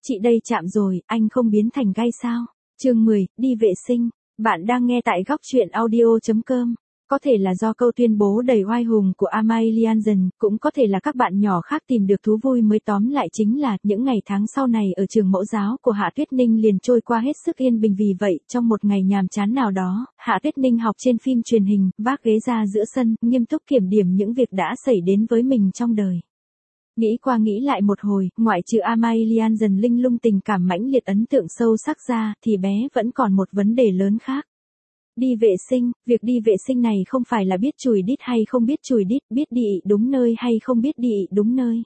Chị đây chạm rồi, anh không biến thành gai sao? Chương 10, đi vệ sinh. Bạn đang nghe tại góc truyện audio.com. Có thể là do câu tuyên bố đầy oai hùng của Aimee, cũng có thể là các bạn nhỏ khác tìm được thú vui mới, tóm lại chính là những ngày tháng sau này ở trường mẫu giáo của Hạ Tuyết Ninh liền trôi qua hết sức yên bình. Vì vậy, trong một ngày nhàm chán nào đó, Hạ Tuyết Ninh học trên phim truyền hình, vác ghế ra giữa sân, nghiêm túc kiểm điểm những việc đã xảy đến với mình trong đời. Nghĩ qua nghĩ lại một hồi, ngoại trừ Aimee linh lung tình cảm mãnh liệt ấn tượng sâu sắc ra, thì bé vẫn còn một vấn đề lớn khác. Đi vệ sinh, việc đi vệ sinh này không phải là biết chùi đít hay không biết chùi đít, biết đi ị đúng nơi hay không biết đi ị đúng nơi.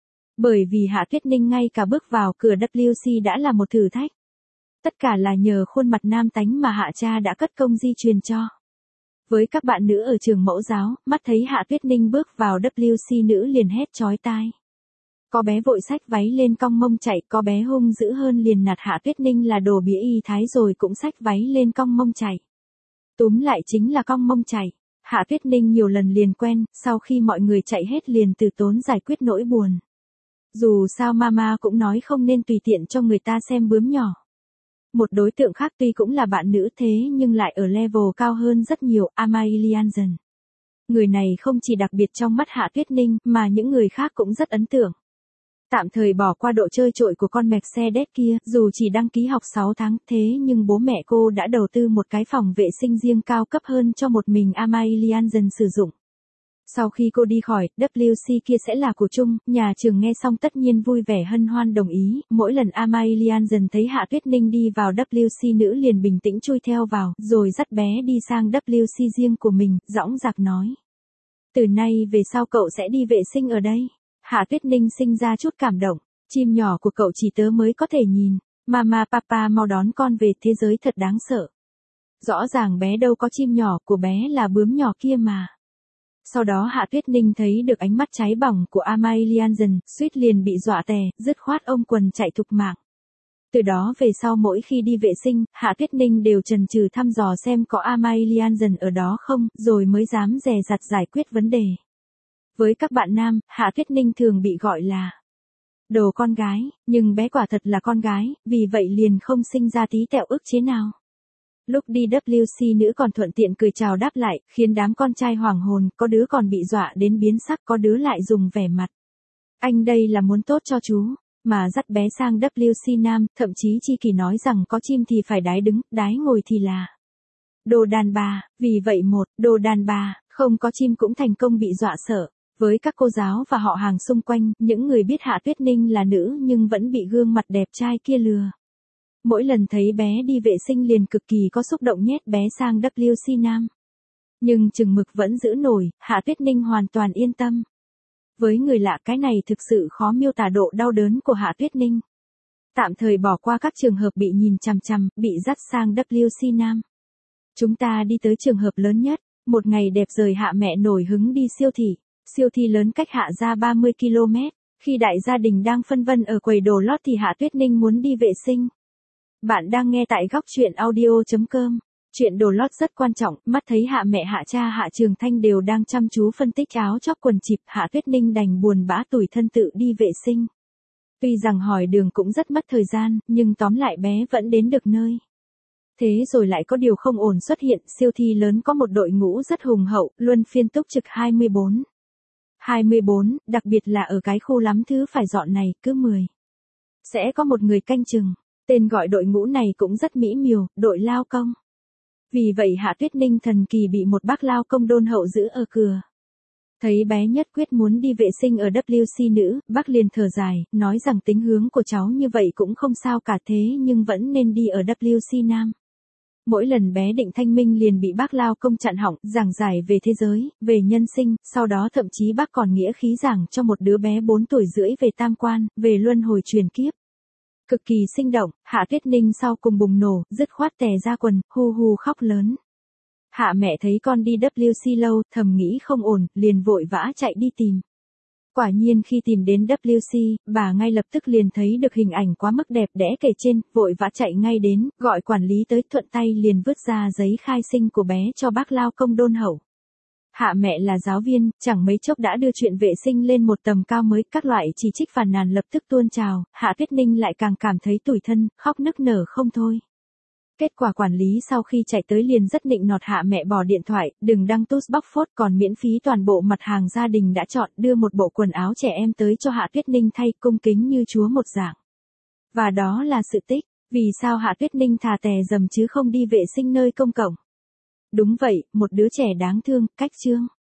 Bởi vì Hạ Tuyết Ninh ngay cả bước vào cửa WC đã là một thử thách. Tất cả là nhờ khuôn mặt nam tánh mà Hạ cha đã cất công di truyền cho. Với các bạn nữ ở trường mẫu giáo, mắt thấy Hạ Tuyết Ninh bước vào WC nữ liền hét chói tai. Có bé vội xách váy lên cong mông chạy, có bé hung dữ hơn liền nạt Hạ Tuyết Ninh là đồ bía y thái rồi cũng xách váy lên cong mông chạy. Túm lại chính là cong mông chạy. Hạ Tuyết Ninh nhiều lần liền quen, sau khi mọi người chạy hết liền từ tốn giải quyết nỗi buồn. Dù sao mama cũng nói không nên tùy tiện cho người ta xem bướm nhỏ. Một đối tượng khác tuy cũng là bạn nữ thế nhưng lại ở level cao hơn rất nhiều, Aimee. Người này không chỉ đặc biệt trong mắt Hạ Tuyết Ninh mà những người khác cũng rất ấn tượng. Tạm thời bỏ qua độ chơi trội của con Mercedes kia, dù chỉ đăng ký học 6 tháng, thế nhưng bố mẹ cô đã đầu tư một cái phòng vệ sinh riêng cao cấp hơn cho một mình Aimee sử dụng. Sau khi cô đi khỏi, WC kia sẽ là của chung, nhà trường nghe xong tất nhiên vui vẻ hân hoan đồng ý, mỗi lần Aimee thấy Hạ Tuyết Ninh đi vào WC nữ liền bình tĩnh chui theo vào, rồi dắt bé đi sang WC riêng của mình, dõng dạc nói. Từ nay về sau cậu sẽ đi vệ sinh ở đây. Hạ Tuyết Ninh sinh ra chút cảm động, chim nhỏ của cậu chỉ tớ mới có thể nhìn, mama papa mau đón con về, thế giới thật đáng sợ. Rõ ràng bé đâu có chim nhỏ, của bé là bướm nhỏ kia mà. Sau đó Hạ Tuyết Ninh thấy được ánh mắt cháy bỏng của Aimee, suýt liền bị dọa tè, dứt khoát ôm quần chạy thục mạng. Từ đó về sau mỗi khi đi vệ sinh, Hạ Tuyết Ninh đều chần chừ thăm dò xem có Aimee ở đó không, rồi mới dám dè dặt giải quyết vấn đề. Với các bạn nam, Hạ Tuyết Ninh thường bị gọi là đồ con gái, nhưng bé quả thật là con gái, vì vậy liền không sinh ra tí tẹo ức chế nào. Lúc đi WC nữ còn thuận tiện cười chào đáp lại, khiến đám con trai hoảng hồn, có đứa còn bị dọa đến biến sắc, có đứa lại dùng vẻ mặt. Anh đây là muốn tốt cho chú, mà dắt bé sang WC nam, thậm chí Chi Kỳ nói rằng có chim thì phải đái đứng, đái ngồi thì là đồ đàn bà, vì vậy đồ đàn bà, không có chim cũng thành công bị dọa sợ. Với các cô giáo và họ hàng xung quanh, những người biết Hạ Tuyết Ninh là nữ nhưng vẫn bị gương mặt đẹp trai kia lừa. Mỗi lần thấy bé đi vệ sinh liền cực kỳ có xúc động nhét bé sang WC nam. Nhưng chừng mực vẫn giữ nổi, Hạ Tuyết Ninh hoàn toàn yên tâm. Với người lạ cái này thực sự khó miêu tả độ đau đớn của Hạ Tuyết Ninh. Tạm thời bỏ qua các trường hợp bị nhìn chằm chằm, bị dắt sang WC nam. Chúng ta đi tới trường hợp lớn nhất, một ngày đẹp trời Hạ mẹ nổi hứng đi siêu thị. Siêu thị lớn cách Hạ ra 30 km, khi đại gia đình đang phân vân ở quầy đồ lót thì Hạ Tuyết Ninh muốn đi vệ sinh. Bạn đang nghe tại góc truyện audio.com. Chuyện đồ lót rất quan trọng, mắt thấy Hạ mẹ Hạ cha Hạ Trường Thanh đều đang chăm chú phân tích áo chóc quần chịp, Hạ Tuyết Ninh đành buồn bã tủi thân tự đi vệ sinh. Tuy rằng hỏi đường cũng rất mất thời gian, nhưng tóm lại bé vẫn đến được nơi. Thế rồi lại có điều không ổn xuất hiện, siêu thị lớn có một đội ngũ rất hùng hậu, luân phiên túc trực 24, đặc biệt là ở cái khu lắm thứ phải dọn này, cứ 10 sẽ có một người canh chừng. Tên gọi đội ngũ này cũng rất mỹ miều, đội lao công. Vì vậy Hạ Tuyết Ninh thần kỳ bị một bác lao công đôn hậu giữ ở cửa. Thấy bé nhất quyết muốn đi vệ sinh ở WC nữ, bác liền thở dài, nói rằng tính hướng của cháu như vậy cũng không sao cả, thế nhưng vẫn nên đi ở WC nam. Mỗi lần bé định thanh minh liền bị bác lao công chặn họng, giảng giải về thế giới, về nhân sinh, sau đó thậm chí bác còn nghĩa khí giảng cho một đứa bé 4 tuổi rưỡi về tam quan, về luân hồi truyền kiếp. Cực kỳ sinh động, Hạ Tuyết Ninh sau cùng bùng nổ, dứt khoát tè ra quần, hu hu khóc lớn. Hạ mẹ thấy con đi WC lâu, thầm nghĩ không ổn, liền vội vã chạy đi tìm. Quả nhiên khi tìm đến WC, bà ngay lập tức liền thấy được hình ảnh quá mức đẹp đẽ kể trên, vội vã chạy ngay đến, gọi quản lý tới, thuận tay liền vứt ra giấy khai sinh của bé cho bác lao công đôn hậu. Hạ mẹ là giáo viên, chẳng mấy chốc đã đưa chuyện vệ sinh lên một tầm cao mới, các loại chỉ trích phàn nàn lập tức tuôn trào, Hạ Tuyết Ninh lại càng cảm thấy tủi thân, khóc nức nở không thôi. Kết quả quản lý sau khi chạy tới liền rất nịnh nọt Hạ mẹ bỏ điện thoại, đừng đăng tút bóc phốt, còn miễn phí toàn bộ mặt hàng gia đình đã chọn, đưa một bộ quần áo trẻ em tới cho Hạ Tuyết Ninh thay, cung kính như chúa một dạng. Và đó là sự tích, vì sao Hạ Tuyết Ninh thà tè dầm chứ không đi vệ sinh nơi công cộng. Đúng vậy, một đứa trẻ đáng thương, cách chương.